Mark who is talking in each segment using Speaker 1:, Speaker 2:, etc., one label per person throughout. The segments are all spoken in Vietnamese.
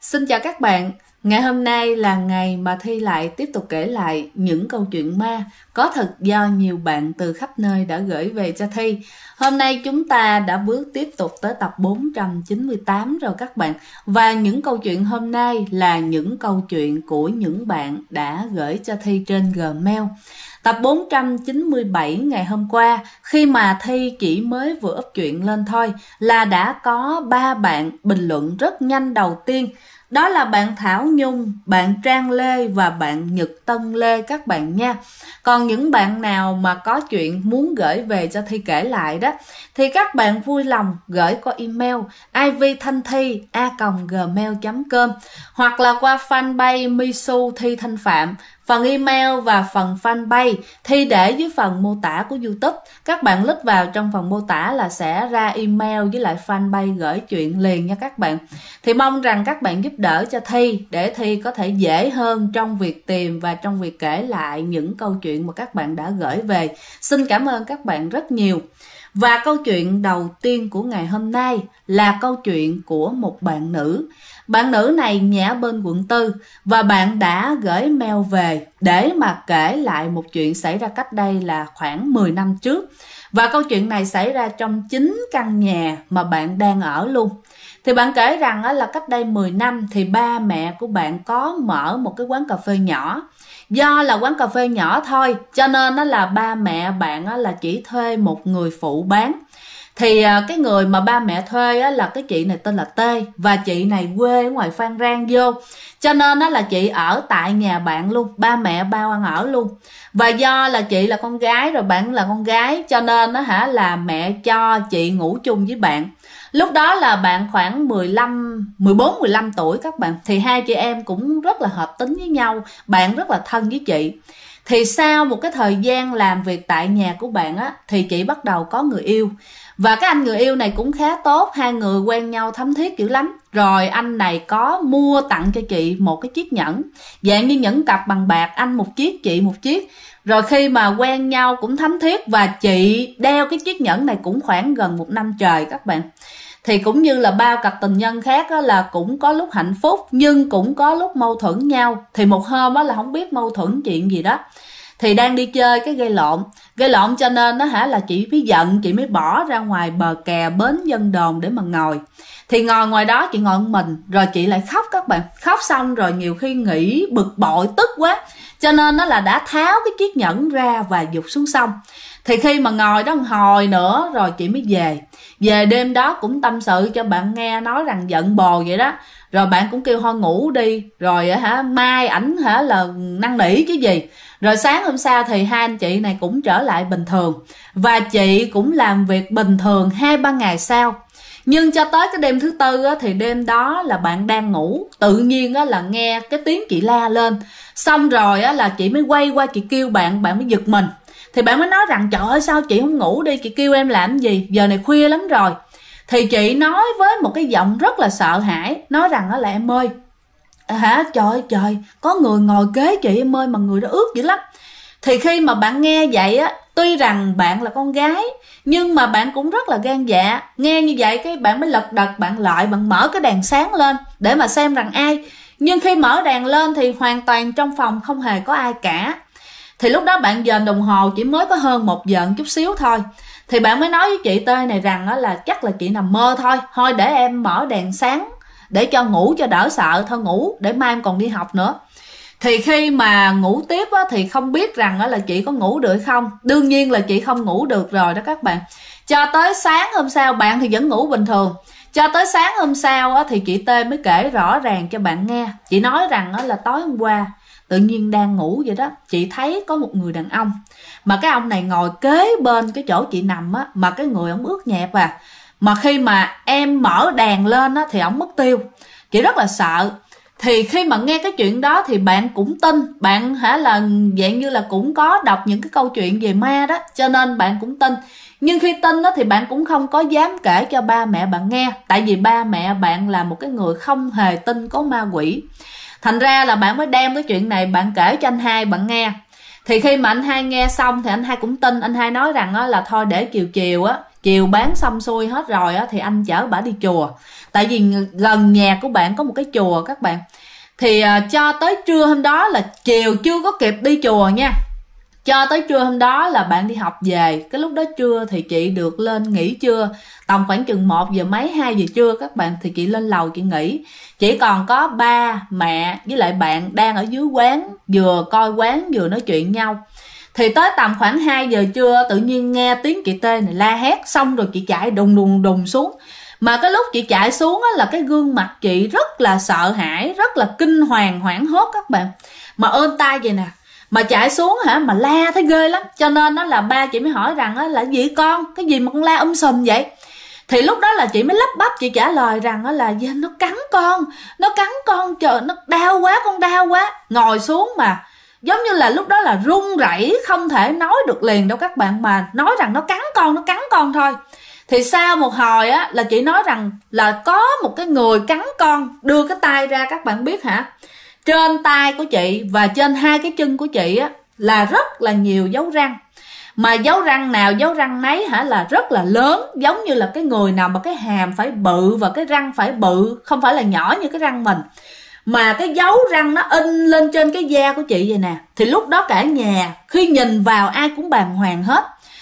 Speaker 1: Xin chào các bạn, ngày hôm nay là ngày mà Thi lại tiếp tục kể lại những câu chuyện ma có thật do nhiều bạn từ khắp nơi đã gửi về cho Thi. Hôm nay chúng ta đã bước tiếp tục tới tập 498 rồi các bạn. Và những câu chuyện hôm nay là những câu chuyện của những bạn đã gửi cho Thi trên Gmail. Tập 497 ngày hôm qua, khi mà Thi chỉ mới vừa up chuyện lên thôi là đã có 3 bạn bình luận rất nhanh đầu tiên. Đó là bạn Thảo Nhung, bạn Trang Lê và bạn Nhật Tân Lê các bạn nha. Còn những bạn nào mà có chuyện muốn gửi về cho Thi kể lại đó thì các bạn vui lòng gửi qua email ivthanthi@gmail.com hoặc là qua fanpage Misu Thi Thanh Phạm. Phần email và phần fanpage Thi để dưới phần mô tả của YouTube. Các bạn click vào trong phần mô tả là sẽ ra email với lại fanpage gửi chuyện liền nha các bạn. Thì mong rằng các bạn giúp đỡ cho Thi để Thi có thể dễ hơn trong việc tìm và trong việc kể lại những câu chuyện mà các bạn đã gửi về. Xin cảm ơn các bạn rất nhiều. Và câu chuyện đầu tiên của ngày hôm nay là câu chuyện của một bạn nữ. Bạn nữ này nhà bên quận 4 và bạn đã gửi mail về để mà kể lại một chuyện xảy ra cách đây là khoảng 10 năm trước. Và câu chuyện này xảy ra trong chính căn nhà mà bạn đang ở luôn. Thì bạn kể rằng là cách đây 10 năm thì ba mẹ của bạn có mở một cái quán cà phê nhỏ. Do là quán cà phê nhỏ thôi cho nên là ba mẹ bạn là chỉ thuê một người phụ bán. Thì cái người mà ba mẹ thuê là cái chị này tên là T và chị này quê ở ngoài Phan Rang vô. Cho nên là chị ở tại nhà bạn luôn, ba mẹ bao ăn ở luôn. Và do là chị là con gái rồi bạn là con gái cho nên là mẹ cho chị ngủ chung với bạn. Lúc đó là bạn khoảng 14-15 tuổi các bạn. Thì hai chị em cũng rất là hợp tính với nhau, bạn rất là thân với chị. Thì sau một cái thời gian làm việc tại nhà của bạn thì chị bắt đầu có người yêu. Và cái anh người yêu này cũng khá tốt, hai người quen nhau thấm thiết dữ lắm. Rồi anh này có mua tặng cho chị một cái chiếc nhẫn, dạng như nhẫn cặp bằng bạc, anh một chiếc chị một chiếc. Rồi khi mà quen nhau cũng thấm thiết và chị đeo cái chiếc nhẫn này cũng khoảng gần 1 năm trời các bạn. Thì cũng như là bao cặp tình nhân khác là cũng có lúc hạnh phúc nhưng cũng có lúc mâu thuẫn nhau. Thì một hôm là không biết mâu thuẫn chuyện gì đó, thì đang đi chơi cái gây lộn cho nên là chị mới giận, chị mới bỏ ra ngoài bờ kè bến Vân Đồn để mà ngồi. Thì ngồi ngoài đó chị ngồi một mình rồi chị lại khóc các bạn. Khóc xong rồi nhiều khi nghĩ bực bội tức quá cho nên là đã tháo cái chiếc nhẫn ra và giục xuống sông. Thì khi mà ngồi đó một hồi nữa rồi chị mới về đêm đó cũng tâm sự cho bạn nghe, nói rằng giận bồ vậy đó. Rồi bạn cũng kêu thôi ngủ đi, rồi mai ảnh là năn nỉ chứ gì. Rồi sáng hôm sau thì hai anh chị này cũng trở lại bình thường và chị cũng làm việc bình thường 2-3 ngày sau. Nhưng cho tới cái đêm thứ tư thì đêm đó là bạn đang ngủ, tự nhiên là nghe cái tiếng chị la lên. Xong rồi là chị mới quay qua chị kêu bạn mới giật mình. Thì bạn mới nói rằng trời ơi sao chị không ngủ đi, chị kêu em làm gì, giờ này khuya lắm rồi. Thì chị nói với một cái giọng rất là sợ hãi, nói rằng là em ơi, trời, có người ngồi kế chị em ơi, mà người đó ướt dữ lắm. Thì khi mà bạn nghe vậy tuy rằng bạn là con gái nhưng mà bạn cũng rất là gan dạ. Nghe như vậy cái bạn mới lật đật, bạn mở cái đèn sáng lên để mà xem rằng ai. Nhưng khi mở đèn lên thì hoàn toàn trong phòng không hề có ai cả. Thì lúc đó bạn dòm đồng hồ chỉ mới có hơn 1 giờ chút xíu thôi. Thì bạn mới nói với chị T này rằng là chắc là chị nằm mơ thôi để em mở đèn sáng để cho ngủ cho đỡ sợ, thôi ngủ để mai em còn đi học nữa. Thì khi mà ngủ tiếp thì không biết rằng là chị có ngủ được không. Đương nhiên là chị không ngủ được rồi đó các bạn. Cho tới sáng hôm sau bạn thì vẫn ngủ bình thường. Cho tới sáng hôm sau thì chị T mới kể rõ ràng cho bạn nghe. Chị nói rằng là tối hôm qua tự nhiên đang ngủ vậy đó, chị thấy có một người đàn ông, mà cái ông này ngồi kế bên cái chỗ chị nằm mà cái người ông ướt nhẹp mà khi mà em mở đèn lên thì ổng mất tiêu. Chị rất là sợ. Thì khi mà nghe cái chuyện đó thì bạn cũng tin, bạn là dạng như là cũng có đọc những cái câu chuyện về ma đó cho nên bạn cũng tin. Nhưng khi tin thì bạn cũng không có dám kể cho ba mẹ bạn nghe, tại vì ba mẹ bạn là một cái người không hề tin có ma quỷ. Thành ra là bạn mới đem cái chuyện này bạn kể cho anh hai bạn nghe. Thì khi mà anh hai nghe xong thì anh hai cũng tin. Anh hai nói rằng là thôi để chiều bán xong xuôi hết rồi thì anh chở bả đi chùa. Tại vì gần nhà của bạn có một cái chùa các bạn. Thì cho tới trưa hôm đó là chiều chưa có kịp đi chùa nha, cho tới trưa hôm đó là bạn đi học về. Cái lúc đó trưa thì chị được lên nghỉ trưa, tầm khoảng chừng 1 giờ mấy 2 giờ trưa các bạn, thì chị lên lầu chị nghỉ. Chỉ còn có ba mẹ với lại bạn đang ở dưới quán, vừa coi quán vừa nói chuyện nhau. Thì tới tầm khoảng 2 giờ trưa tự nhiên nghe tiếng chị Tê này la hét, xong rồi chị chạy đùng xuống. Mà cái lúc chị chạy xuống là cái gương mặt chị rất là sợ hãi, rất là kinh hoàng hoảng hốt các bạn. Mà ôm tay vậy nè, mà chạy xuống mà la thấy ghê lắm. Cho nên đó là ba chị mới hỏi rằng là gì con, cái gì mà con la sùm vậy. Thì lúc đó là chị mới lắp bắp chị trả lời rằng là nó cắn con, trời nó đau quá, con đau quá. Ngồi xuống mà giống như là lúc đó là run rẩy, không thể nói được liền đâu các bạn, mà nói rằng nó cắn con thôi. Thì sau một hồi là chị nói rằng là có một cái người cắn con, đưa cái tay ra các bạn biết hả, trên tay của chị và trên 2 cái chân của chị là rất là nhiều dấu răng. Mà dấu răng nào dấu răng nấy là rất là lớn, giống như là cái người nào mà cái hàm phải bự và cái răng phải bự, không phải là nhỏ như cái răng mình. Mà cái dấu răng nó in lên trên cái da của chị vậy nè. Thì lúc đó cả nhà khi nhìn vào ai cũng bàng hoàng hết.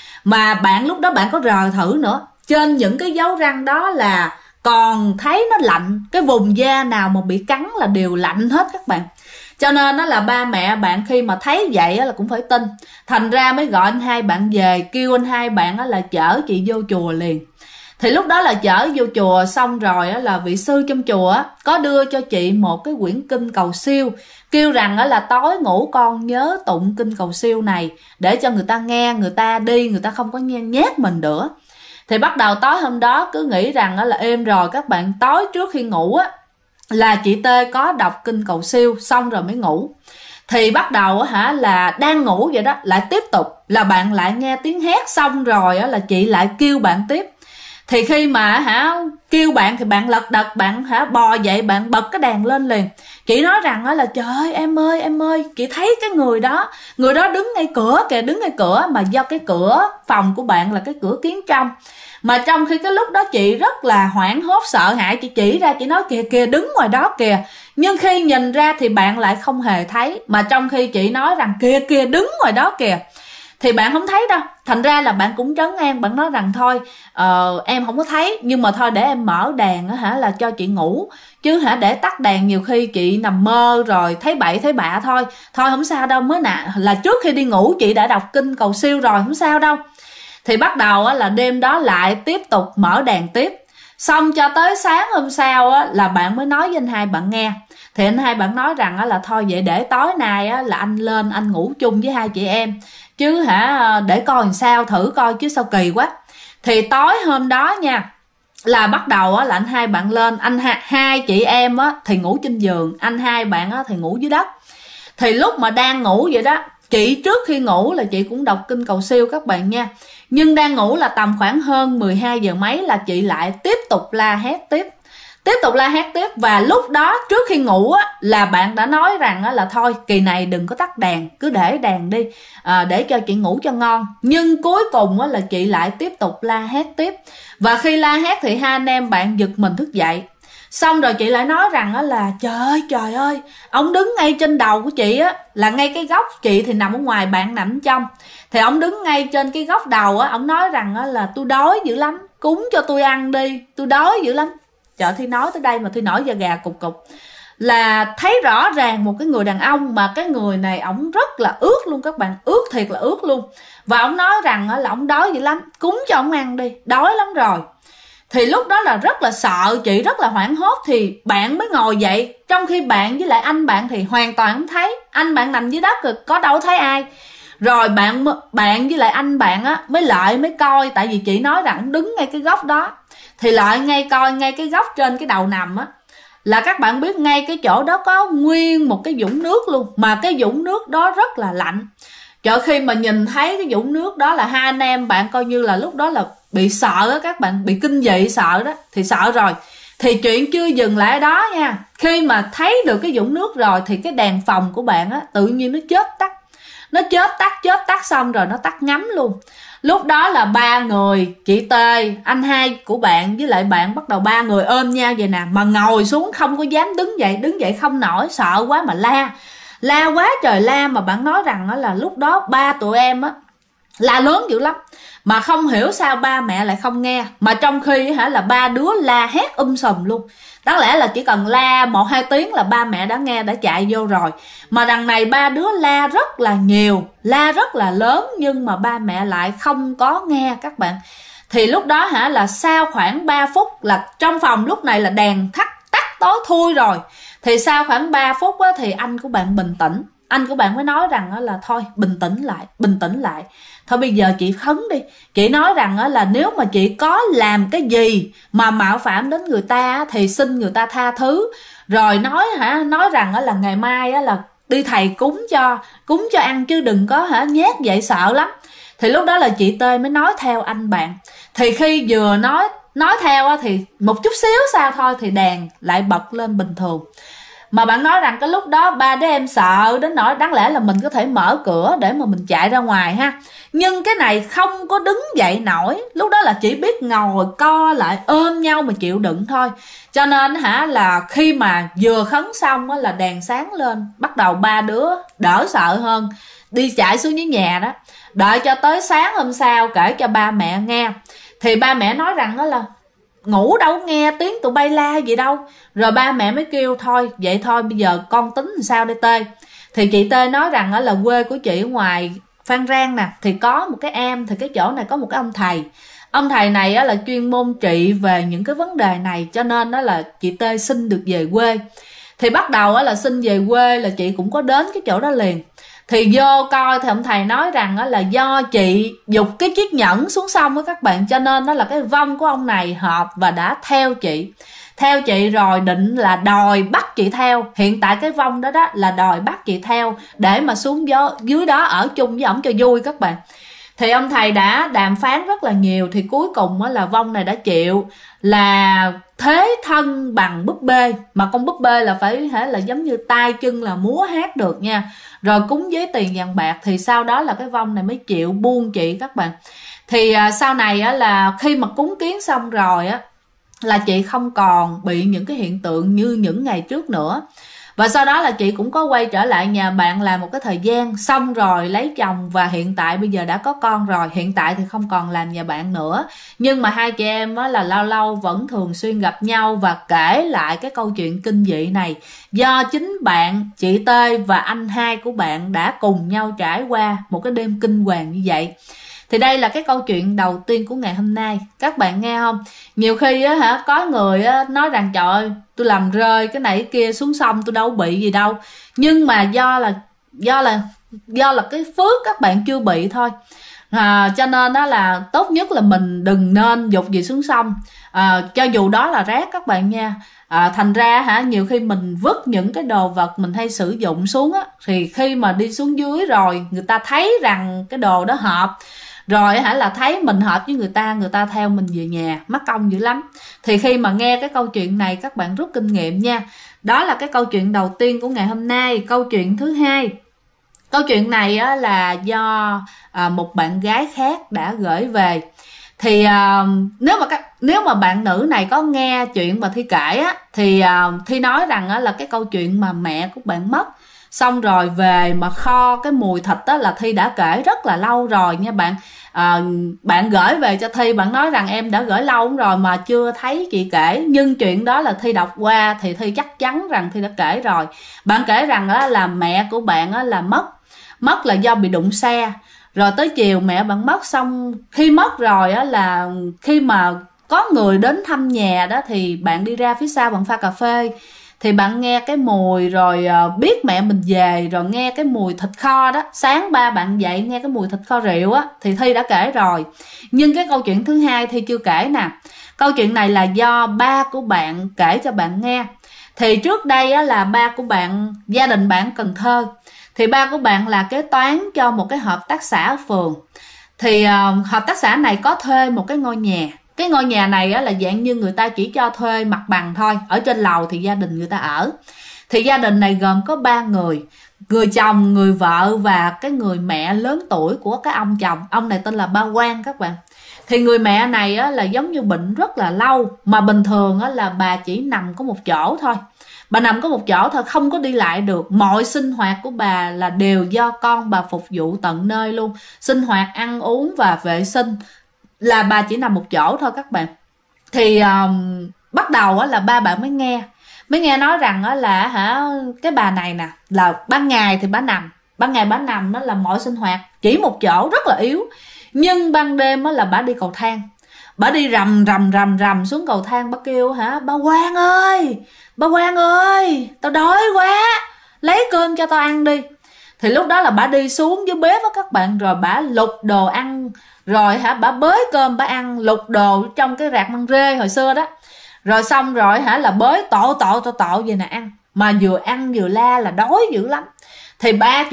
Speaker 1: Mà bạn lúc đó bạn có rờ thử nữa, trên những cái dấu răng đó là còn thấy nó lạnh, cái vùng da nào mà bị cắn là đều lạnh hết các bạn. Cho nên đó là ba mẹ bạn khi mà thấy vậy là cũng phải tin. Thành ra mới gọi anh hai bạn về, kêu anh hai bạn là chở chị vô chùa liền. Thì lúc đó là chở vô chùa xong rồi là vị sư trong chùa có đưa cho chị một cái quyển kinh cầu siêu, kêu rằng là tối ngủ con nhớ tụng kinh cầu siêu này để cho người ta nghe, người ta đi, người ta không có nhát mình nữa. Thì bắt đầu tối hôm đó cứ nghĩ rằng là êm rồi các bạn. Tối trước khi ngủ là chị Tê có đọc kinh cầu siêu xong rồi mới ngủ. Thì bắt đầu là đang ngủ vậy đó, lại tiếp tục là bạn lại nghe tiếng hét, xong rồi là chị lại kêu bạn tiếp. Thì khi mà kêu bạn thì bạn lật đật, bạn bò dậy, bạn bật cái đèn lên liền. Chị nói rằng là trời ơi em ơi, chị thấy cái người đó đứng ngay cửa kìa, đứng ngay cửa. Mà do cái cửa phòng của bạn là cái cửa kiến trong, mà trong khi cái lúc đó chị rất là hoảng hốt sợ hãi, chị chỉ ra chị nói kìa đứng ngoài đó kìa. Nhưng khi nhìn ra thì bạn lại không hề thấy, mà trong khi chị nói rằng kìa đứng ngoài đó kìa thì bạn không thấy đâu. Thành ra là bạn cũng trấn an, bạn nói rằng thôi em không có thấy, nhưng mà thôi để em mở đèn là cho chị ngủ, chứ để tắt đèn nhiều khi chị nằm mơ rồi thấy bậy thấy bạ thôi không sao đâu, mới là trước khi đi ngủ chị đã đọc kinh cầu siêu rồi, không sao đâu. Thì bắt đầu là đêm đó lại tiếp tục mở đèn tiếp, xong cho tới sáng hôm sau là bạn mới nói với anh hai bạn nghe. Thì anh hai bạn nói rằng là thôi vậy để tối nay là anh lên anh ngủ chung với 2 chị em, chứ để coi làm sao, thử coi chứ sao kỳ quá. Thì tối hôm đó nha là bắt đầu là anh hai bạn lên, hai chị em thì ngủ trên giường, anh hai bạn thì ngủ dưới đất. Thì lúc mà đang ngủ vậy đó, chị trước khi ngủ là chị cũng đọc kinh cầu siêu các bạn nha. Nhưng đang ngủ là tầm khoảng hơn 12 giờ mấy là chị lại tiếp tục la hét tiếp. Và lúc đó trước khi ngủ là bạn đã nói rằng là thôi kỳ này đừng có tắt đèn, cứ để đèn đi để cho chị ngủ cho ngon. Nhưng cuối cùng là chị lại tiếp tục la hét tiếp. Và khi la hét thì hai anh em bạn giật mình thức dậy. Xong rồi chị lại nói rằng là trời ơi, ông đứng ngay trên đầu của chị là ngay cái góc, chị thì nằm ở ngoài, bạn nằm trong. Thì ông đứng ngay trên cái góc đầu ông nói rằng là tôi đói dữ lắm, cúng cho tôi ăn đi, tôi đói dữ lắm. Trời, Thi nói tới đây mà Thi nổi da gà cục cục. Là thấy rõ ràng một cái người đàn ông, mà cái người này ổng rất là ướt luôn các bạn, ướt thiệt là ướt luôn. Và ổng nói rằng là ổng đói dữ lắm, cúng cho ổng ăn đi, đói lắm rồi. Thì lúc đó là rất là sợ, chị rất là hoảng hốt. Thì bạn mới ngồi dậy, trong khi bạn với lại anh bạn thì hoàn toàn không thấy. Anh bạn nằm dưới đất rồi, có đâu thấy ai. Rồi bạn với lại anh bạn mới coi, tại vì chị nói rằng đứng ngay cái góc đó. Thì lại coi ngay cái góc trên cái đầu nằm là các bạn biết ngay cái chỗ đó có nguyên một cái vũng nước luôn. Mà cái vũng nước đó rất là lạnh. Trời, khi mà nhìn thấy cái vũng nước đó là hai anh em bạn coi như là lúc đó là bị sợ đó, các bạn bị kinh dị sợ đó. Thì sợ rồi. Thì chuyện chưa dừng lại ở đó nha. Khi mà thấy được cái vũng nước rồi thì cái đèn phòng của bạn tự nhiên nó chớp tắt. nó chớp tắt xong rồi nó tắt ngấm luôn. Lúc đó là ba người, chị Tê, anh hai của bạn với lại bạn bắt đầu ba người ôm nhau vậy nè, mà ngồi xuống không có dám đứng dậy không nổi, sợ quá mà la quá trời la. Mà bạn nói rằng là lúc đó ba tụi em á la lớn dữ lắm, mà không hiểu sao ba mẹ lại không nghe, mà trong khi là ba đứa la hét sùm luôn. Đáng lẽ là chỉ cần la 1-2 tiếng là ba mẹ đã nghe, đã chạy vô rồi, mà đằng này ba đứa la rất là nhiều, la rất là lớn, nhưng mà ba mẹ lại không có nghe các bạn. Thì lúc đó là sau khoảng 3 phút, là trong phòng lúc này là đèn tắt tối thui rồi, thì sau khoảng 3 phút á, thì anh của bạn bình tĩnh. Anh của bạn mới nói rằng là thôi bình tĩnh lại, thôi bây giờ chị khấn đi. Chị nói rằng là nếu mà chị có làm cái gì mà mạo phạm đến người ta thì xin người ta tha thứ. Rồi nói rằng là ngày mai là đi thầy cúng cho ăn, chứ đừng có nhát vậy sợ lắm. Thì lúc đó là chị Tê mới nói theo anh bạn. Thì khi vừa nói theo thì một chút xíu sau thôi thì đèn lại bật lên bình thường. Mà bạn nói rằng cái lúc đó ba đứa em sợ đến nỗi đáng lẽ là mình có thể mở cửa để mà mình chạy ra ngoài ha, nhưng cái này không có đứng dậy nổi. Lúc đó là chỉ biết ngồi co lại ôm nhau mà chịu đựng thôi. Cho nên là khi mà vừa khấn xong là đèn sáng lên, bắt đầu ba đứa đỡ sợ hơn, đi chạy xuống dưới nhà đó, đợi cho tới sáng hôm sau kể cho ba mẹ nghe. Thì ba mẹ nói rằng là ngủ đâu nghe tiếng tụi bay la gì đâu. Rồi ba mẹ mới kêu thôi vậy thôi bây giờ con tính làm sao đây Tê. Thì chị Tê nói rằng là quê của chị ở ngoài Phan Rang nè, thì có một cái em, thì cái chỗ này có một cái ông thầy này là chuyên môn trị về những cái vấn đề này, cho nên đó là chị Tê xin được về quê. Thì bắt đầu là xin về quê là chị cũng có đến cái chỗ đó liền. Thì vô coi thì ông thầy nói rằng là do chị giục cái chiếc nhẫn xuống sông á các bạn, cho nên đó là cái vong của ông này hợp và đã theo chị rồi, định là đòi bắt chị theo. Hiện tại cái vong đó là đòi bắt chị theo để mà xuống dưới đó ở chung với ổng cho vui các bạn. Thì ông thầy đã đàm phán rất là nhiều, thì cuối cùng là vong này đã chịu là thế thân bằng búp bê. Mà con búp bê là phải là giống như tay chân là múa hát được nha, rồi cúng với tiền vàng bạc. Thì sau đó là cái vong này mới chịu buông chị các bạn. Thì sau này là khi mà cúng kiến xong rồi là chị không còn bị những cái hiện tượng như những ngày trước nữa. Và sau đó là chị cũng có quay trở lại nhà bạn làm một cái thời gian, xong rồi lấy chồng và hiện tại bây giờ đã có con rồi. Hiện tại thì không còn làm nhà bạn nữa, nhưng mà hai chị em là lâu lâu vẫn thường xuyên gặp nhau và kể lại cái câu chuyện kinh dị này, do chính bạn, chị Tê và anh hai của bạn đã cùng nhau trải qua một cái đêm kinh hoàng như vậy. Thì đây là cái câu chuyện đầu tiên của ngày hôm nay. Các bạn nghe không? Nhiều khi có người nói rằng trời ơi tôi làm rơi cái này cái kia xuống sông, tôi đâu bị gì đâu. Nhưng mà do là cái phước các bạn chưa bị thôi. Cho nên đó là tốt nhất là mình đừng nên dục gì xuống sông, cho dù đó là rác các bạn nha. Thành ra nhiều khi mình vứt những cái đồ vật mình hay sử dụng xuống thì khi mà đi xuống dưới rồi người ta thấy rằng cái đồ đó hợp rồi là thấy mình hợp với người ta theo mình về nhà, mắc công dữ lắm. Thì khi mà nghe cái câu chuyện này các bạn rút kinh nghiệm nha. Đó là cái câu chuyện đầu tiên của ngày hôm nay. Câu chuyện thứ hai, câu chuyện này là do một bạn gái khác đã gửi về. Thì nếu mà bạn nữ này có nghe chuyện mà Thi kể thì Thi nói rằng là cái câu chuyện mà mẹ của bạn mất, xong rồi về mà kho cái mùi thịt là Thi đã kể rất là lâu rồi nha bạn. Bạn gửi về cho Thi, bạn nói rằng em đã gửi lâu rồi mà chưa thấy chị kể, nhưng chuyện đó là Thi đọc qua thì Thi chắc chắn rằng Thi đã kể rồi. Bạn kể rằng là mẹ của bạn là mất là do bị đụng xe, rồi tới chiều mẹ bạn mất, xong khi mất rồi là khi mà có người đến thăm nhà đó thì bạn đi ra phía sau bạn pha cà phê, thì bạn nghe cái mùi rồi biết mẹ mình về, rồi nghe cái mùi thịt kho đó. Sáng ba bạn dậy nghe cái mùi thịt kho rượu thì Thi đã kể rồi. Nhưng cái câu chuyện thứ hai Thi chưa kể nè. Câu chuyện này là do ba của bạn kể cho bạn nghe. Thì trước đây là ba của bạn, gia đình bạn Cần Thơ, thì ba của bạn là kế toán cho một cái hợp tác xã ở phường. Thì hợp tác xã này có thuê một cái ngôi nhà. Cái ngôi nhà này là dạng như người ta chỉ cho thuê mặt bằng thôi, ở trên lầu thì gia đình người ta ở. Thì gia đình này gồm có 3 người, người chồng, người vợ và cái người mẹ lớn tuổi của cái ông chồng. Ông này tên là ba Quang các bạn. Thì người mẹ này á, là giống như bệnh rất là lâu, mà bình thường á, là bà chỉ nằm có một chỗ thôi. Bà nằm có một chỗ thôi, không có đi lại được. Mọi sinh hoạt của bà là đều do con bà phục vụ tận nơi luôn. Sinh hoạt, ăn uống và vệ sinh là bà chỉ nằm một chỗ thôi các bạn. Thì bắt đầu á, là ba bạn mới nghe nói rằng á, là cái bà này nè, là ban ngày thì bà nằm đó là mọi sinh hoạt chỉ một chỗ rất là yếu. Nhưng ban đêm á, là bà đi cầu thang, bà đi rầm xuống cầu thang, bà kêu bà Quang ơi, tao đói quá, lấy cơm cho tao ăn đi. Thì lúc đó là bà đi xuống dưới bếp á các bạn, rồi bà lục đồ ăn, rồi bà bới cơm bà ăn, lục đồ trong cái rạc măng rê hồi xưa đó. Rồi xong rồi là bới tổ về nè ăn. Mà vừa ăn vừa la là đói dữ lắm. Thì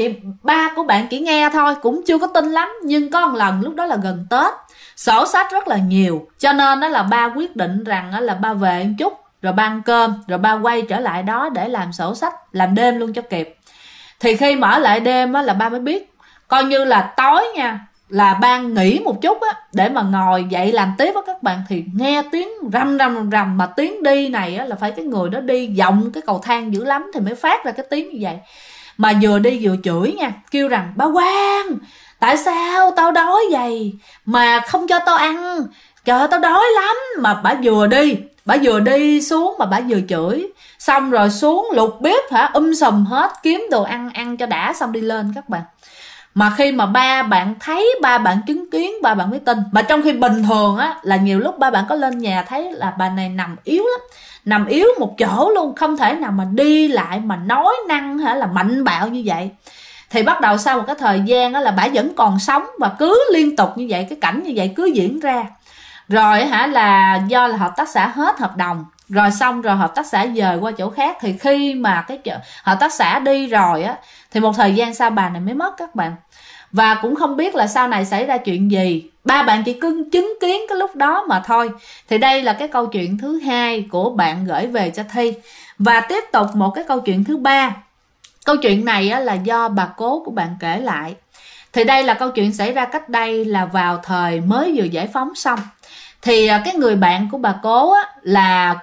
Speaker 1: ba của bạn chỉ nghe thôi, cũng chưa có tin lắm. Nhưng có một lần lúc đó là gần Tết, sổ sách rất là nhiều, cho nên đó là ba quyết định rằng là ba về một chút, rồi ba ăn cơm, rồi ba quay trở lại đó để làm sổ sách, làm đêm luôn cho kịp. Thì khi mở lại đêm á, là ba mới biết, coi như là tối nha, là ba nghỉ một chút á, để mà ngồi dậy làm tiếp á các bạn. Thì nghe tiếng rầm, mà tiếng đi này á, là phải cái người đó đi vòng cái cầu thang dữ lắm thì mới phát ra cái tiếng như vậy. Mà vừa đi vừa chửi nha, kêu rằng bà Quang, tại sao tao đói vậy mà không cho tao ăn, trời tao đói lắm. Mà bà vừa đi xuống mà bà vừa chửi, xong rồi xuống lục bếp sùm hết, kiếm đồ ăn cho đã, xong đi lên các bạn. Mà khi mà ba bạn thấy, ba bạn chứng kiến, ba bạn mới tin. Mà trong khi bình thường á, là nhiều lúc ba bạn có lên nhà thấy là bà này nằm yếu lắm, nằm yếu một chỗ luôn, không thể nào mà đi lại mà nói năng là mạnh bạo như vậy. Thì bắt đầu sau một cái thời gian đó là bà vẫn còn sống, và cứ liên tục như vậy, cái cảnh như vậy cứ diễn ra. Rồi là do là hợp tác xã hết hợp đồng, rồi xong rồi hợp tác xã dời qua chỗ khác. Thì khi mà cái hợp tác xã đi rồi á, thì một thời gian sau bà này mới mất các bạn. Và cũng không biết là sau này xảy ra chuyện gì, ba bạn chỉ chứng kiến cái lúc đó mà thôi. Thì đây là cái câu chuyện thứ hai của bạn gửi về cho Thi. Và tiếp tục một cái câu chuyện thứ ba. Câu chuyện này á, là do bà cố của bạn kể lại. Thì đây là câu chuyện xảy ra cách đây là vào thời mới vừa giải phóng xong. Thì cái người bạn của bà cố á, là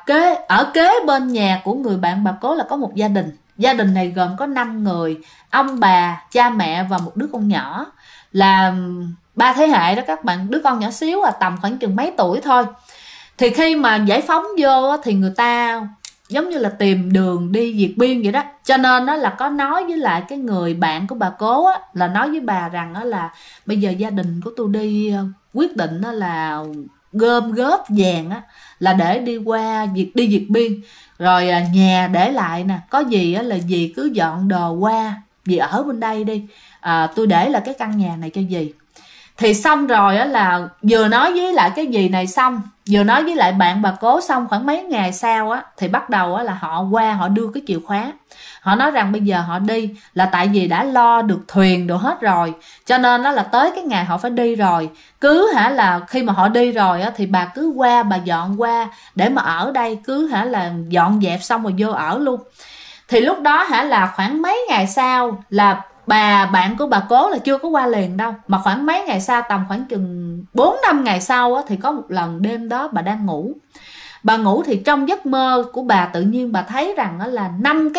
Speaker 1: kế bên nhà của người bạn bà cố là có một gia đình. Gia đình này gồm có 5 người, ông bà, cha mẹ và một đứa con nhỏ, là 3 thế hệ đó các bạn. Đứa con nhỏ xíu tầm khoảng chừng mấy tuổi thôi. Thì khi mà giải phóng vô thì người ta giống như là tìm đường đi Việt Biên vậy đó. Cho nên đó là có nói với lại cái người bạn của bà cố á, là nói với bà rằng đó là bây giờ gia đình của tôi đi quyết định đó là gom góp vàng á, là để đi qua đi Việt Biên. Rồi nhà để lại nè, có gì á là dì cứ dọn đồ qua, dì ở bên đây đi, tôi để là cái căn nhà này cho dì. Thì xong rồi á là vừa nói với lại cái dì này xong, vừa nói với lại bạn bà cố xong, khoảng mấy ngày sau á thì bắt đầu á là họ qua, họ đưa cái chìa khóa. Họ nói rằng bây giờ họ đi là tại vì đã lo được thuyền đồ hết rồi, cho nên đó là tới cái ngày họ phải đi rồi. Cứ là khi mà họ đi rồi á thì bà cứ qua, bà dọn qua để mà ở đây, cứ là dọn dẹp xong rồi vô ở luôn. Thì lúc đó là khoảng mấy ngày sau là bạn của bà cố là chưa có qua liền đâu, mà khoảng mấy ngày sau, tầm khoảng chừng 4-5 ngày sau á, thì có một lần đêm đó bà đang ngủ. Bà ngủ thì trong giấc mơ của bà tự nhiên bà thấy rằng là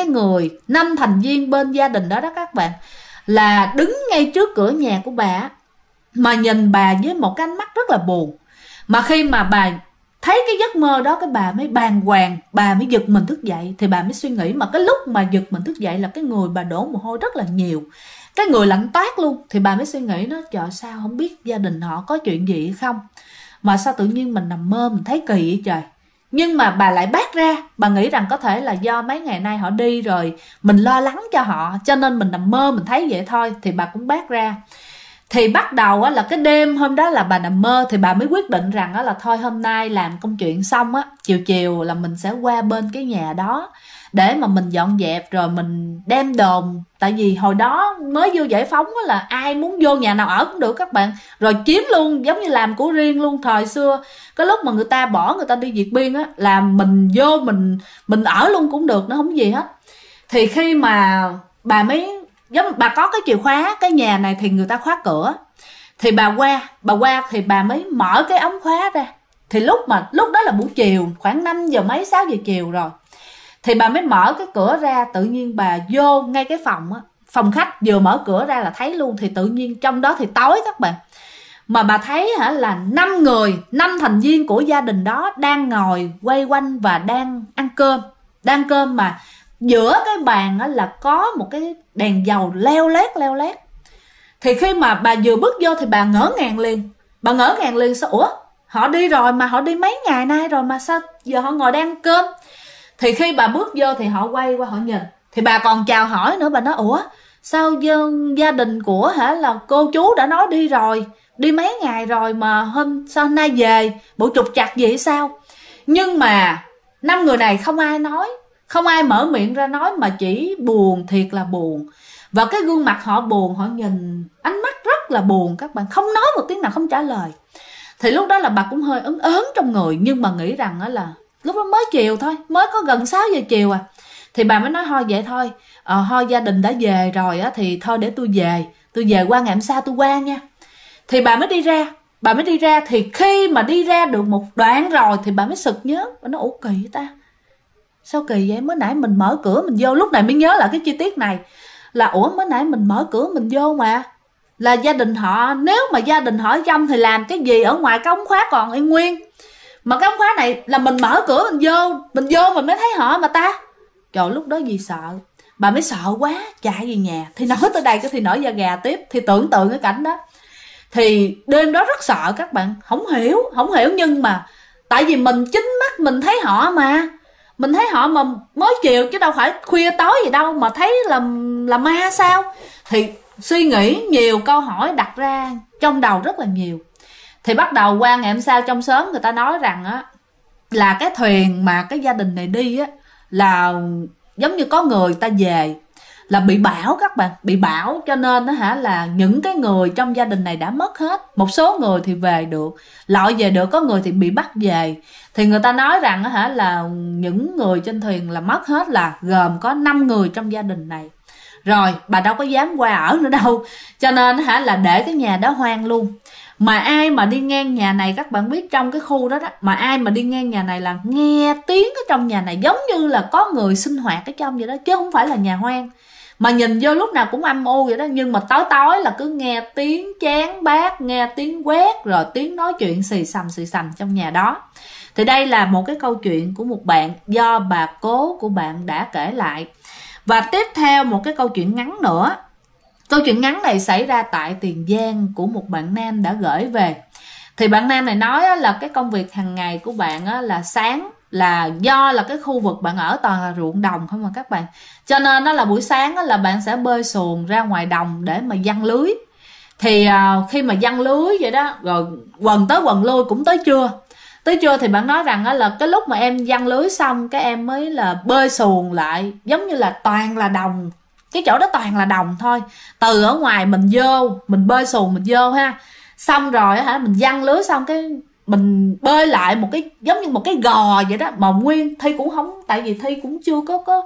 Speaker 1: 5 thành viên bên gia đình đó các bạn, là đứng ngay trước cửa nhà của bà, mà nhìn bà với một cái ánh mắt rất là buồn. Mà khi mà bà thấy cái giấc mơ đó, cái bà mới bàng hoàng, bà mới giật mình thức dậy. Thì bà mới suy nghĩ, mà cái lúc mà giật mình thức dậy là cái người bà đổ mồ hôi rất là nhiều, cái người lạnh toát luôn. Thì bà mới suy nghĩ nó, trời sao không biết gia đình họ có chuyện gì hay không, mà sao tự nhiên mình nằm mơ mình thấy kỳ vậy trời. Nhưng mà bà lại bác ra, bà nghĩ rằng có thể là do mấy ngày nay họ đi rồi mình lo lắng cho họ, cho nên mình nằm mơ mình thấy vậy thôi. Thì bà cũng bác ra. Thì bắt đầu là cái đêm hôm đó là bà nằm mơ, thì bà mới quyết định rằng là thôi hôm nay làm công chuyện xong á, chiều là mình sẽ qua bên cái nhà đó để mà mình dọn dẹp, rồi mình đem đồn. Tại vì hồi đó mới vô giải phóng là ai muốn vô nhà nào ở cũng được các bạn, rồi chiếm luôn, giống như làm của riêng luôn. Thời xưa cái lúc mà người ta đi Việt Biên á, là mình vô mình ở luôn cũng được, nó không gì hết. Thì khi mà bà mới bà có cái chìa khóa, cái nhà này thì người ta khóa cửa, thì bà qua thì bà mới mở cái ống khóa ra. Thì lúc đó là buổi chiều, khoảng 5 giờ mấy 6 giờ chiều rồi, thì bà mới mở cái cửa ra. Tự nhiên bà vô ngay cái phòng á, phòng khách, vừa mở cửa ra là thấy luôn. Thì tự nhiên trong đó thì tối các bạn, mà bà thấy là 5 người, 5 thành viên của gia đình đó đang ngồi quay quanh và đang ăn cơm. Mà giữa cái bàn là có một cái đèn dầu leo lét. Thì khi mà bà vừa bước vô thì bà ngỡ ngàng liền. Sao ủa, họ đi rồi mà, họ đi mấy ngày nay rồi mà sao giờ họ ngồi đang ăn cơm? Thì khi bà bước vô thì họ quay qua họ nhìn, thì bà còn chào hỏi nữa. Bà nói ủa sao gia đình của là cô chú đã nói đi rồi, đi mấy ngày rồi mà sao hôm nay về, bộ trục trặc gì sao? Nhưng mà 5 người này không ai nói, không ai mở miệng ra nói, mà chỉ buồn, thiệt là buồn. Và cái gương mặt họ buồn, họ nhìn ánh mắt rất là buồn các bạn, không nói một tiếng nào, không trả lời. Thì lúc đó là bà cũng hơi ớn trong người, nhưng mà nghĩ rằng là lúc đó mới chiều thôi, mới có gần 6 giờ chiều à. Thì bà mới nói thôi vậy thôi, thôi gia đình đã về rồi á, thì thôi để tôi về qua ngày hôm sau tôi qua nha. Thì bà mới đi ra. Thì khi mà đi ra được một đoạn rồi thì bà mới sực nhớ. Bà nói ủa kỳ ta, sao kỳ vậy? Mới nãy mình mở cửa mình vô. Lúc này mới nhớ lại cái chi tiết này, là ủa mới nãy mình mở cửa mình vô mà, là gia đình họ, nếu mà gia đình họ ở trong thì làm cái gì ở ngoài cái ống khóa còn y nguyên, mà cái ống khóa này là mình mở cửa mình vô mình mới thấy họ mà ta. Trời, lúc đó gì sợ, bà mới sợ quá chạy về nhà. Thì nói tới đây cái thì nổi da gà tiếp. Thì tưởng tượng cái cảnh đó, thì đêm đó rất sợ các bạn, không hiểu. Nhưng mà tại vì mình chính mắt mình thấy họ mà, mới chiều chứ đâu phải khuya tối gì đâu mà thấy là ma sao. Thì suy nghĩ nhiều, câu hỏi đặt ra trong đầu rất là nhiều. Thì bắt đầu qua ngày hôm sau trong xóm người ta nói rằng á, là cái thuyền mà cái gia đình này đi á, là giống như có người ta về là bị bão các bạn, bị bão, cho nên đó là những cái người trong gia đình này đã mất hết. Một số người thì về được, lội về được, có người thì bị bắt về. Thì người ta nói rằng là những người trên thuyền là mất hết, là gồm có 5 người trong gia đình này. Rồi bà đâu có dám qua ở nữa đâu, cho nên là để cái nhà đó hoang luôn. Mà ai mà đi ngang nhà này, các bạn biết trong cái khu đó mà ai mà đi ngang nhà này là nghe tiếng ở trong nhà này giống như là có người sinh hoạt ở trong vậy đó, chứ không phải là nhà hoang. Mà nhìn vô lúc nào cũng âm u vậy đó, nhưng mà tối là cứ nghe tiếng chén bát, nghe tiếng quét, rồi tiếng nói chuyện xì xầm trong nhà đó. Thì đây là một cái câu chuyện của một bạn do bà cố của bạn đã kể lại. Và tiếp theo một cái câu chuyện ngắn nữa. Câu chuyện ngắn này xảy ra tại Tiền Giang của một bạn nam đã gửi về. Thì bạn nam này nói là cái công việc hàng ngày của bạn là sáng, là do là cái khu vực bạn ở toàn là ruộng đồng không mà các bạn, cho nên đó là buổi sáng là bạn sẽ bơi xuồng ra ngoài đồng để mà giăng lưới. Thì khi mà giăng lưới vậy đó, rồi quần tới quần lui cũng tới trưa thì bạn nói rằng là cái lúc mà em giăng lưới xong, cái em mới là bơi xuồng lại, giống như là toàn là đồng, cái chỗ đó toàn là đồng thôi. Từ ở ngoài mình vô, mình bơi xuồng mình vô ha, xong rồi mình giăng lưới xong cái mình bơi lại một cái giống như một cái gò vậy đó. Mà nguyên Thi cũng không, tại vì Thi cũng chưa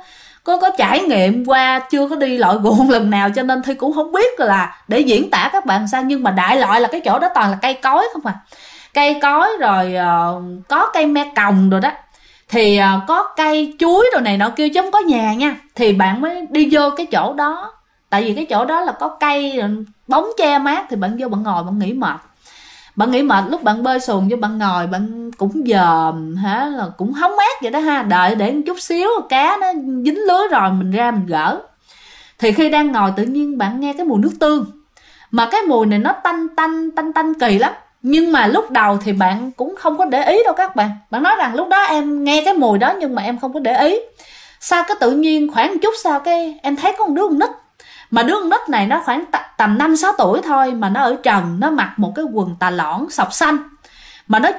Speaker 1: có trải nghiệm qua, chưa có đi lội ruộng lần nào, cho nên Thi cũng không biết là để diễn tả các bạn sao. Nhưng mà đại loại là cái chỗ đó toàn là cây cối không à, cây cối rồi có cây me còng rồi đó, thì có cây chuối đồ này nọ kia, chứ không có nhà nha. Thì bạn mới đi vô cái chỗ đó, tại vì cái chỗ đó là có cây bóng che mát. Thì bạn vô bạn ngồi bạn nghỉ mệt, lúc bạn bơi xuồng vô bạn ngồi bạn cũng dòm là cũng hóng mát vậy đó ha, đợi để một chút xíu cá nó dính lưới rồi mình ra mình gỡ. Thì khi đang ngồi tự nhiên bạn nghe cái mùi nước tương, mà cái mùi này nó tanh kỳ lắm. Nhưng mà lúc đầu thì bạn cũng không có để ý đâu các bạn. Bạn nói rằng lúc đó em nghe cái mùi đó nhưng mà em không có để ý. Sao cái tự nhiên khoảng một chút sau cái em thấy có một đứa con nít. Mà đứa con nít này nó khoảng tầm 5-6 tuổi thôi, mà nó ở trần, nó mặc một cái quần tà lõn sọc xanh. Mà nó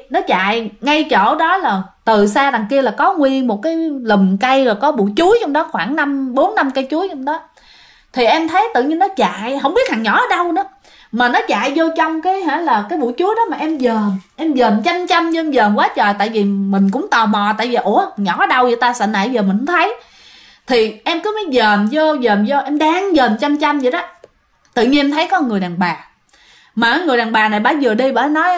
Speaker 1: chạy ngay chỗ đó, là từ xa đằng kia là có nguyên một cái lùm cây, rồi có bụi chuối trong đó, khoảng 4-5 cây chuối trong đó. Thì em thấy tự nhiên nó chạy, không biết thằng nhỏ ở đâu nữa, mà nó chạy vô trong cái là cái bụi chuối đó. Mà em dòm chăm em dòm quá trời, tại vì mình cũng tò mò, tại vì ủa nhỏ ở đâu vậy ta, sợ nãy giờ mình không thấy. Thì em cứ mới dòm vô, em đang dòm chăm vậy đó. Tự nhiên em thấy có người đàn bà, mà người đàn bà này bà vừa đi bà nói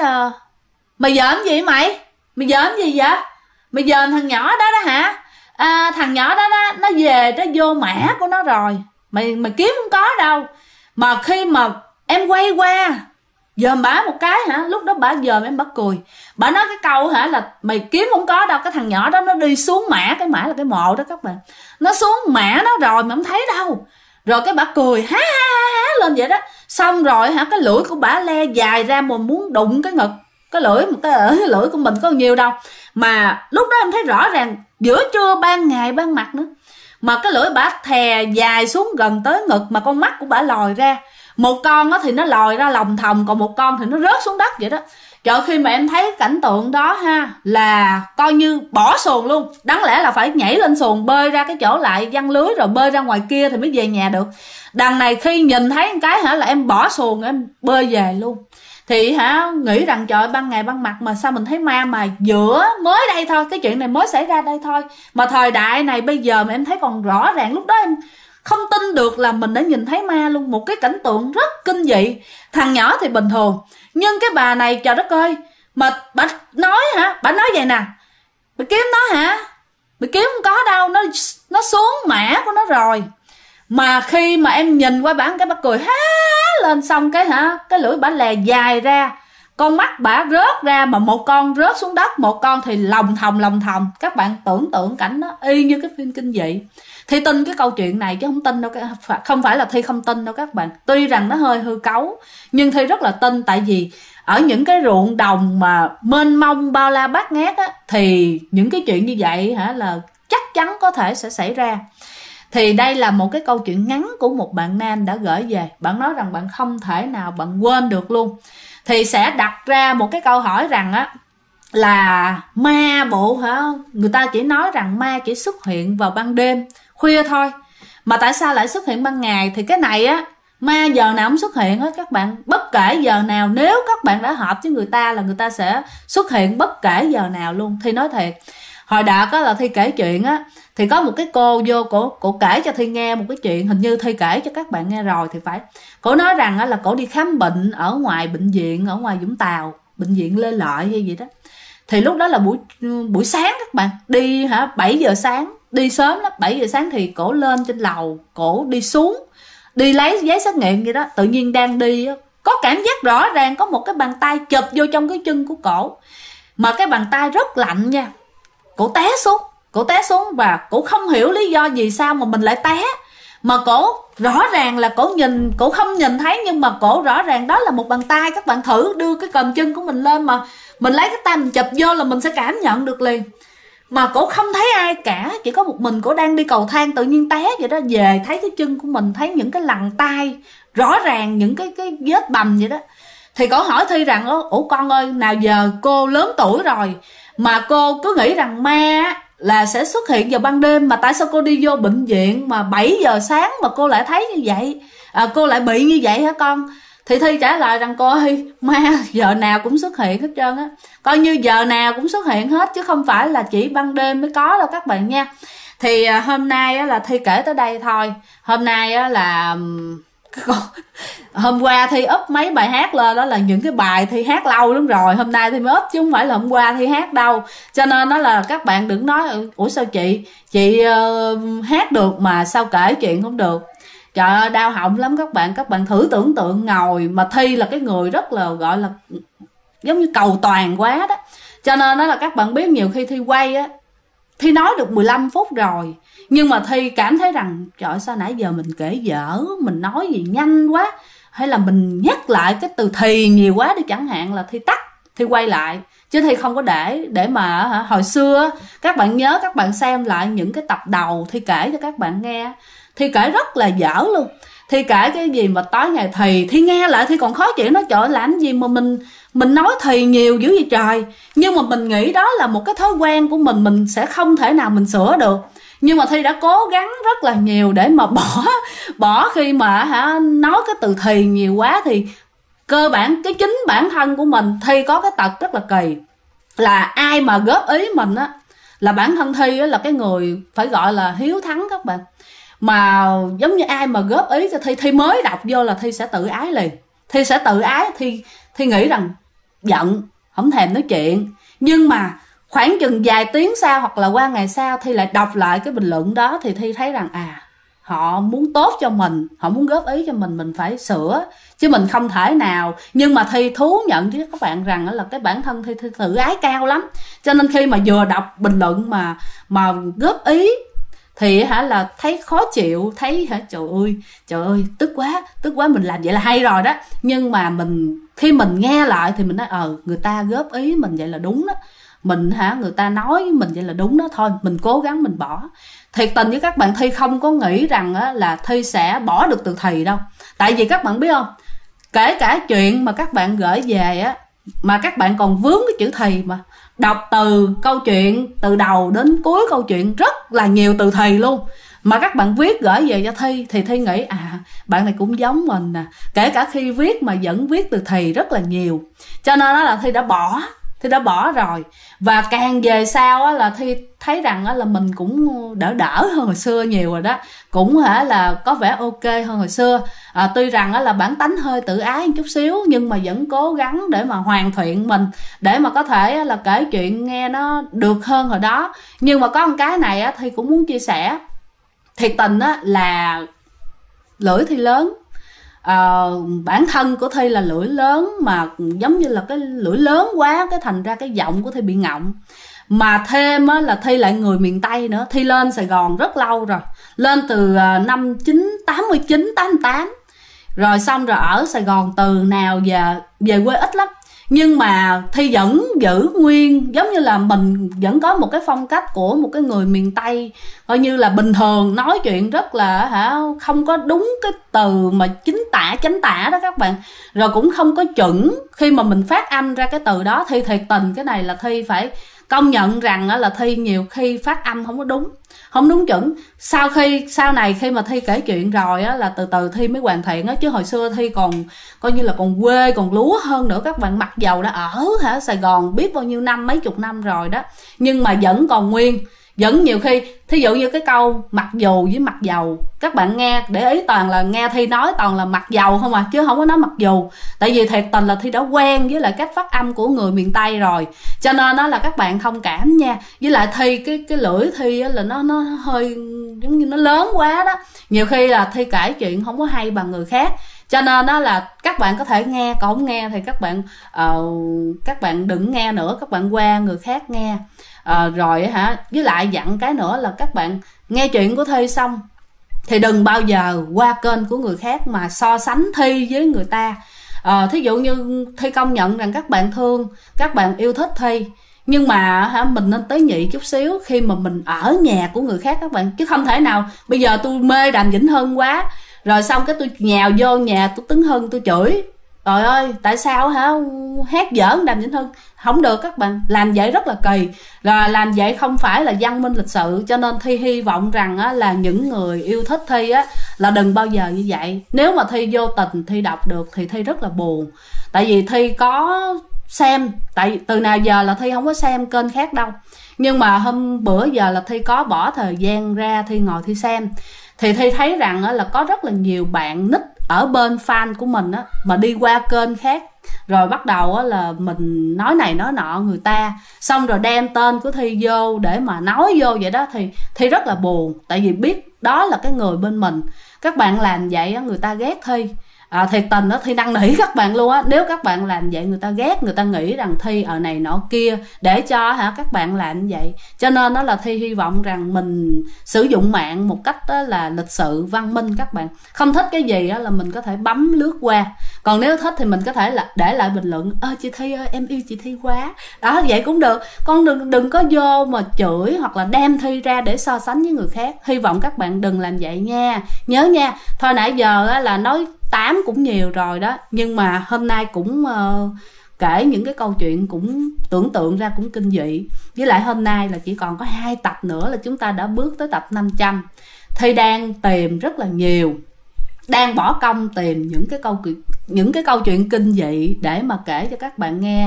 Speaker 1: mày dòm gì mày? Mày dòm gì vậy? Mày dòm thằng nhỏ đó đó hả? Thằng nhỏ đó nó về nó vô mã của nó rồi. Mày kiếm không có đâu. Mà khi mà em quay qua dòm bả một cái hả, lúc đó bả dòm em bả cười. Bả nói cái câu hả là mày kiếm không có đâu, cái thằng nhỏ đó nó đi xuống mã, cái mã là cái mộ đó các bạn. Nó xuống mã nó rồi mà không thấy đâu. Rồi cái bả cười há lên vậy đó. Xong rồi hả, cái lưỡi của bả le dài ra mà muốn đụng cái ngực. Cái lưỡi của mình có nhiều đâu. Mà lúc đó em thấy rõ ràng giữa trưa ban ngày ban mặt nữa. Mà cái lưỡi bả thè dài xuống gần tới ngực, mà con mắt của bả lòi ra. Một con thì nó lòi ra lòng thòng, còn một con thì nó rớt xuống đất vậy đó. Trời, khi mà em thấy cảnh tượng đó ha, là coi như bỏ xuồng luôn. Đáng lẽ là phải nhảy lên xuồng bơi ra cái chỗ lại giăng lưới rồi bơi ra ngoài kia thì mới về nhà được. Đằng này khi nhìn thấy cái hả là em bỏ xuồng em bơi về luôn. Thì hả nghĩ rằng trời, ban ngày ban mặt mà sao mình thấy ma, mà giữa mới đây thôi, cái chuyện này mới xảy ra đây thôi. Mà thời đại này bây giờ mà em thấy còn rõ ràng. Lúc đó em không tin được là mình đã nhìn thấy ma luôn. Một cái cảnh tượng rất kinh dị. Thằng nhỏ thì bình thường, nhưng cái bà này trời đất ơi, mà bà nói hả, bà nói vậy nè: mày kiếm nó hả? Mày kiếm không có đâu, nó xuống mã của nó rồi. Mà khi mà em nhìn qua bả, cái bà cười há lên, xong cái hả, cái lưỡi bả lè dài ra, con mắt bả rớt ra, mà một con rớt xuống đất, một con thì lòng thòng. Các bạn tưởng tượng cảnh đó y như cái phim kinh dị. Thi tin cái câu chuyện này chứ không tin đâu, không phải là Thi không tin đâu các bạn. Tuy rằng nó hơi hư cấu, nhưng Thi rất là tin. Tại vì ở những cái ruộng đồng mà mênh mông bao la bát ngát á, thì những cái chuyện như vậy hả là chắc chắn có thể sẽ xảy ra. Thì đây là một cái câu chuyện ngắn của một bạn nam đã gửi về. Bạn nói rằng bạn không thể nào bạn quên được luôn. Thì sẽ đặt ra một cái câu hỏi rằng á, là ma bộ hả? Người ta chỉ nói rằng ma chỉ xuất hiện vào ban đêm khuya thôi, mà tại sao lại xuất hiện ban ngày? Thì cái này á, ma giờ nào cũng xuất hiện hết các bạn. Bất kể giờ nào, nếu các bạn đã hợp với người ta là người ta sẽ xuất hiện bất kể giờ nào luôn. Thi nói thiệt, hồi đợt á là Thi kể chuyện á, thì có một cái cô vô, cổ kể cho Thi nghe một cái chuyện, hình như Thi kể cho các bạn nghe rồi thì phải. Cổ nói rằng á là cổ đi khám bệnh ở ngoài bệnh viện, ở ngoài Vũng Tàu, bệnh viện Lê Lợi hay gì đó. Thì lúc đó là buổi sáng các bạn, đi hả 7 giờ sáng, đi sớm lắm, 7 giờ sáng thì cổ lên trên lầu, cổ đi xuống, đi lấy giấy xét nghiệm vậy đó. Tự nhiên đang đi, có cảm giác rõ ràng có một cái bàn tay chụp vô trong cái chân của cổ. Mà cái bàn tay rất lạnh nha. Cổ té xuống và cổ không hiểu lý do gì sao mà mình lại té. Mà cổ rõ ràng là cổ không nhìn thấy, nhưng mà cổ rõ ràng đó là một bàn tay. Các bạn thử đưa cái còm chân của mình lên mà mình lấy cái tay mình chụp vô là mình sẽ cảm nhận được liền. Mà cổ không thấy ai cả, chỉ có một mình cổ đang đi cầu thang tự nhiên té vậy đó. Về thấy cái chân của mình, thấy những cái lằn tay rõ ràng, những cái vết bầm vậy đó. Thì cổ hỏi Thi rằng: ủa con ơi, nào giờ cô lớn tuổi rồi mà cô cứ nghĩ rằng ma là sẽ xuất hiện vào ban đêm, mà tại sao cô đi vô bệnh viện mà 7 giờ sáng mà cô lại thấy như vậy, cô lại bị như vậy hả con? Thì Thi trả lời rằng: cô ơi, ma giờ nào cũng xuất hiện hết trơn á, coi như giờ nào cũng xuất hiện hết, chứ không phải là chỉ ban đêm mới có đâu các bạn nha. Thì hôm nay á, là Thi kể tới đây thôi. Hôm nay á, là hôm qua Thi up mấy bài hát lên, đó là những cái bài Thi hát lâu lắm rồi, hôm nay Thi mới up chứ không phải là hôm qua Thi hát đâu. Cho nên đó là các bạn đừng nói: ủa sao chị hát được mà sao kể chuyện không được. Trời ơi, đau họng lắm các bạn thử tưởng tượng ngồi, mà Thi là cái người rất là gọi là giống như cầu toàn quá đó. Cho nên đó là các bạn biết, nhiều khi Thi quay á, Thi nói được 15 phút rồi, nhưng mà Thi cảm thấy rằng trời ơi, sao nãy giờ mình kể dở, mình nói gì nhanh quá, hay là mình nhắc lại cái từ thì nhiều quá đi chẳng hạn, là Thi tắt, Thi quay lại. Chứ Thi không có để mà hồi xưa các bạn nhớ, các bạn xem lại những cái tập đầu Thi kể cho các bạn nghe, Thi kể rất là dở luôn. Thi kể cái gì mà tối ngày Thi nghe lại Thi còn khó chịu, nói trời ơi, làm gì mà mình nói thì nhiều dữ vậy trời. Nhưng mà mình nghĩ đó là một cái thói quen của mình sẽ không thể nào mình sửa được. Nhưng mà Thi đã cố gắng rất là nhiều để mà bỏ khi mà nói cái từ thì nhiều quá. Thì cơ bản cái chính bản thân của mình, Thi có cái tật rất là kỳ, là ai mà góp ý mình á là bản thân Thi là cái người phải gọi là hiếu thắng các bạn. Mà giống như ai mà góp ý cho Thi mới đọc vô là Thi sẽ tự ái liền. Thi sẽ tự ái, Thi nghĩ rằng giận, không thèm nói chuyện. Nhưng mà khoảng chừng vài tiếng sau hoặc là qua ngày sau Thi lại đọc lại cái bình luận đó thì Thi thấy rằng họ muốn tốt cho mình, họ muốn góp ý cho mình phải sửa, chứ mình không thể nào. Nhưng mà Thi thú nhận với các bạn rằng là cái bản thân Thi tự ái cao lắm, cho nên khi mà vừa đọc bình luận mà góp ý thì là thấy khó chịu, thấy trời ơi tức quá, mình làm vậy là hay rồi đó. Nhưng mà khi mình nghe lại thì mình nói người ta góp ý mình vậy là đúng đó, người ta nói với mình vậy là đúng đó, thôi mình cố gắng mình bỏ. Thiệt tình với các bạn, Thi không có nghĩ rằng là Thi sẽ bỏ được từ thầy đâu. Tại vì các bạn biết không, kể cả chuyện mà các bạn gửi về mà các bạn còn vướng cái chữ thầy, mà đọc từ câu chuyện từ đầu đến cuối câu chuyện rất là nhiều từ thầy luôn, mà các bạn viết gửi về cho Thi thì Thi nghĩ bạn này cũng giống mình nè, kể cả khi viết mà vẫn viết từ thầy rất là nhiều. Cho nên đó là Thi đã bỏ rồi. Và càng về sau là Thi thấy rằng là mình cũng đỡ hơn hồi xưa nhiều rồi đó, cũng là có vẻ ok hơn hồi xưa. Tuy rằng là bản tánh hơi tự ái một chút xíu, nhưng mà vẫn cố gắng để mà hoàn thiện mình, để mà có thể là kể chuyện nghe nó được hơn hồi đó. Nhưng mà có một cái này Thi cũng muốn chia sẻ. Thiệt tình là lưỡi Thi lớn, bản thân của Thi là lưỡi lớn, mà giống như là cái lưỡi lớn quá, cái thành ra cái giọng của Thi bị ngọng. Mà thêm là Thi lại người miền Tây nữa. Thi lên Sài Gòn rất lâu rồi, lên từ năm 89, 88 rồi, xong rồi ở Sài Gòn từ nào về quê ít lắm. Nhưng mà Thi vẫn giữ nguyên, giống như là mình vẫn có một cái phong cách của một cái người miền Tây, coi như là bình thường, nói chuyện rất là không có đúng cái từ mà chính tả chánh tả đó các bạn, rồi cũng không có chuẩn khi mà mình phát âm ra cái từ đó. Thi thiệt tình cái này là Thi phải công nhận rằng là Thi nhiều khi phát âm không đúng chuẩn. Sau này khi mà Thi kể chuyện rồi là từ từ Thi mới hoàn thiện chứ hồi xưa Thi còn coi như là còn quê, còn lúa hơn nữa các bạn. Mặc dầu đã ở Sài Gòn biết bao nhiêu năm, mấy chục năm rồi đó, nhưng mà vẫn còn nguyên. Vẫn nhiều khi thí dụ như cái câu mặc dù với mặc dầu, các bạn nghe để ý toàn là nghe Thi nói toàn là mặc dầu không chứ không có nói mặc dù. Tại vì thiệt tình là Thi đã quen với lại cách phát âm của người miền Tây rồi, cho nên đó là các bạn thông cảm nha. Với lại Thi cái lưỡi Thi là nó hơi giống như nó lớn quá đó, nhiều khi là Thi kể chuyện không có hay bằng người khác. Cho nên đó là các bạn có thể nghe, còn không nghe thì các bạn đừng nghe nữa, các bạn qua người khác nghe. Rồi với lại dặn cái nữa là các bạn nghe chuyện của Thi xong thì đừng bao giờ qua kênh của người khác mà so sánh Thi với người ta. Thí dụ như Thi công nhận rằng các bạn thương, các bạn yêu thích Thi, nhưng mà mình nên tế nhị chút xíu khi mà mình ở nhà của người khác các bạn. Chứ không thể nào bây giờ tôi mê Đàm Vĩnh Hưng quá, rồi xong cái tôi nhào vô nhà tôi Tấn Hưng tôi chửi, trời ơi tại sao hát giỡn Đàm Vĩnh Hưng, không được các bạn. Làm vậy rất là kỳ, rồi làm vậy không phải là văn minh lịch sự. Cho nên Thi hy vọng rằng là những người yêu thích Thi là đừng bao giờ như vậy. Nếu mà Thi vô tình Thi đọc được thì Thi rất là buồn. Tại vì Thi có xem, tại từ nào giờ là Thi không có xem kênh khác đâu, nhưng mà hôm bữa giờ là Thi có bỏ thời gian ra Thi ngồi Thi xem, thì Thi thấy rằng là có rất là nhiều bạn nick ở bên fan của mình mà đi qua kênh khác, rồi bắt đầu là mình nói này nói nọ người ta, xong rồi đem tên của Thi vô để mà nói vô vậy đó. Thì Thi rất là buồn, tại vì biết đó là cái người bên mình. Các bạn làm vậy người ta ghét Thi. Thiệt tình đó, Thi năn nỉ các bạn luôn nếu các bạn làm vậy người ta ghét, người ta nghĩ rằng Thi ở này nọ kia để cho các bạn làm vậy. Cho nên đó là Thi hy vọng rằng mình sử dụng mạng một cách đó là lịch sự văn minh các bạn. Không thích cái gì là mình có thể bấm lướt qua, còn nếu thích thì mình có thể là để lại bình luận chị Thi ơi em yêu chị Thi quá đó, vậy cũng được. Con đừng có vô mà chửi hoặc là đem Thi ra để so sánh với người khác. Hy vọng các bạn đừng làm vậy nha, nhớ nha. Thôi nãy giờ là nói 8 cũng nhiều rồi đó, nhưng mà hôm nay cũng kể những cái câu chuyện cũng tưởng tượng ra cũng kinh dị. Với lại hôm nay là chỉ còn có 2 tập nữa là chúng ta đã bước tới tập 500. Thi đang tìm rất là nhiều, đang bỏ công tìm những cái câu chuyện kinh dị để mà kể cho các bạn nghe.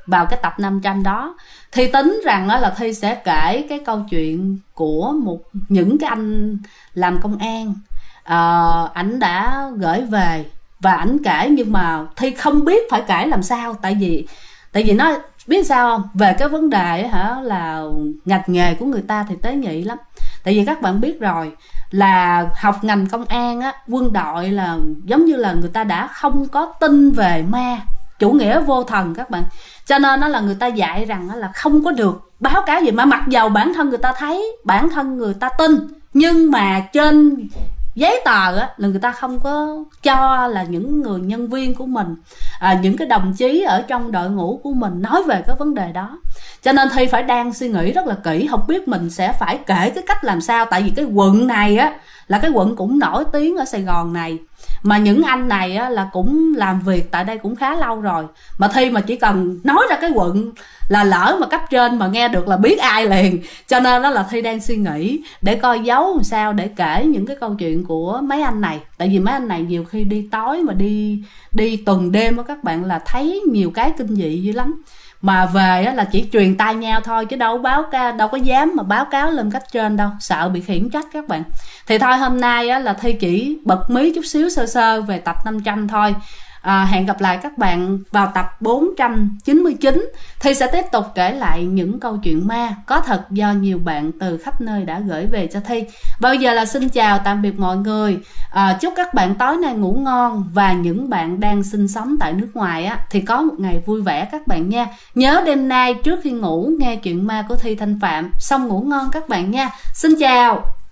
Speaker 1: vào cái tập 500 đó. Thi tính rằng là Thi sẽ kể cái câu chuyện của những cái anh làm công an. Ảnh đã gửi về và ảnh kể, nhưng mà Thi không biết phải kể làm sao. Tại vì nó biết sao không, về cái vấn đề là ngành nghề của người ta thì tế nhị lắm. Tại vì các bạn biết rồi, là học ngành công an quân đội là giống như là người ta đã không có tin về ma, chủ nghĩa vô thần các bạn. Cho nên là người ta dạy rằng là không có được báo cáo gì, mà mặc dầu bản thân người ta thấy, bản thân người ta tin, nhưng mà trên giấy tờ là người ta không có cho là những người nhân viên của mình, những cái đồng chí ở trong đội ngũ của mình nói về cái vấn đề đó. Cho nên Thi phải đang suy nghĩ rất là kỹ, không biết mình sẽ phải kể cái cách làm sao. Tại vì cái quận này là cái quận cũng nổi tiếng ở Sài Gòn này, mà những anh này là cũng làm việc tại đây cũng khá lâu rồi. Mà Thi mà chỉ cần nói ra cái quận là lỡ mà cấp trên mà nghe được là biết ai liền. Cho nên đó là Thi đang suy nghĩ để coi giấu làm sao để kể những cái câu chuyện của mấy anh này. Tại vì mấy anh này nhiều khi đi tối mà đi tuần đêm các bạn, là thấy nhiều cái kinh dị dữ lắm. Mà về là chỉ truyền tai nhau thôi, chứ đâu có dám mà báo cáo lên cấp trên đâu, sợ bị khiển trách các bạn. Thì thôi hôm nay là Thi chỉ bật mí chút xíu sơ sơ về tập 500 thôi. Hẹn gặp lại các bạn vào tập 499. Thi sẽ tiếp tục kể lại những câu chuyện ma có thật do nhiều bạn từ khắp nơi đã gửi về cho Thi. Bây giờ là xin chào tạm biệt mọi người. Chúc các bạn tối nay ngủ ngon, và những bạn đang sinh sống tại nước ngoài thì có một ngày vui vẻ các bạn nha. Nhớ đêm nay trước khi ngủ nghe chuyện ma của Thi Thanh Phạm, xong ngủ ngon các bạn nha. Xin chào.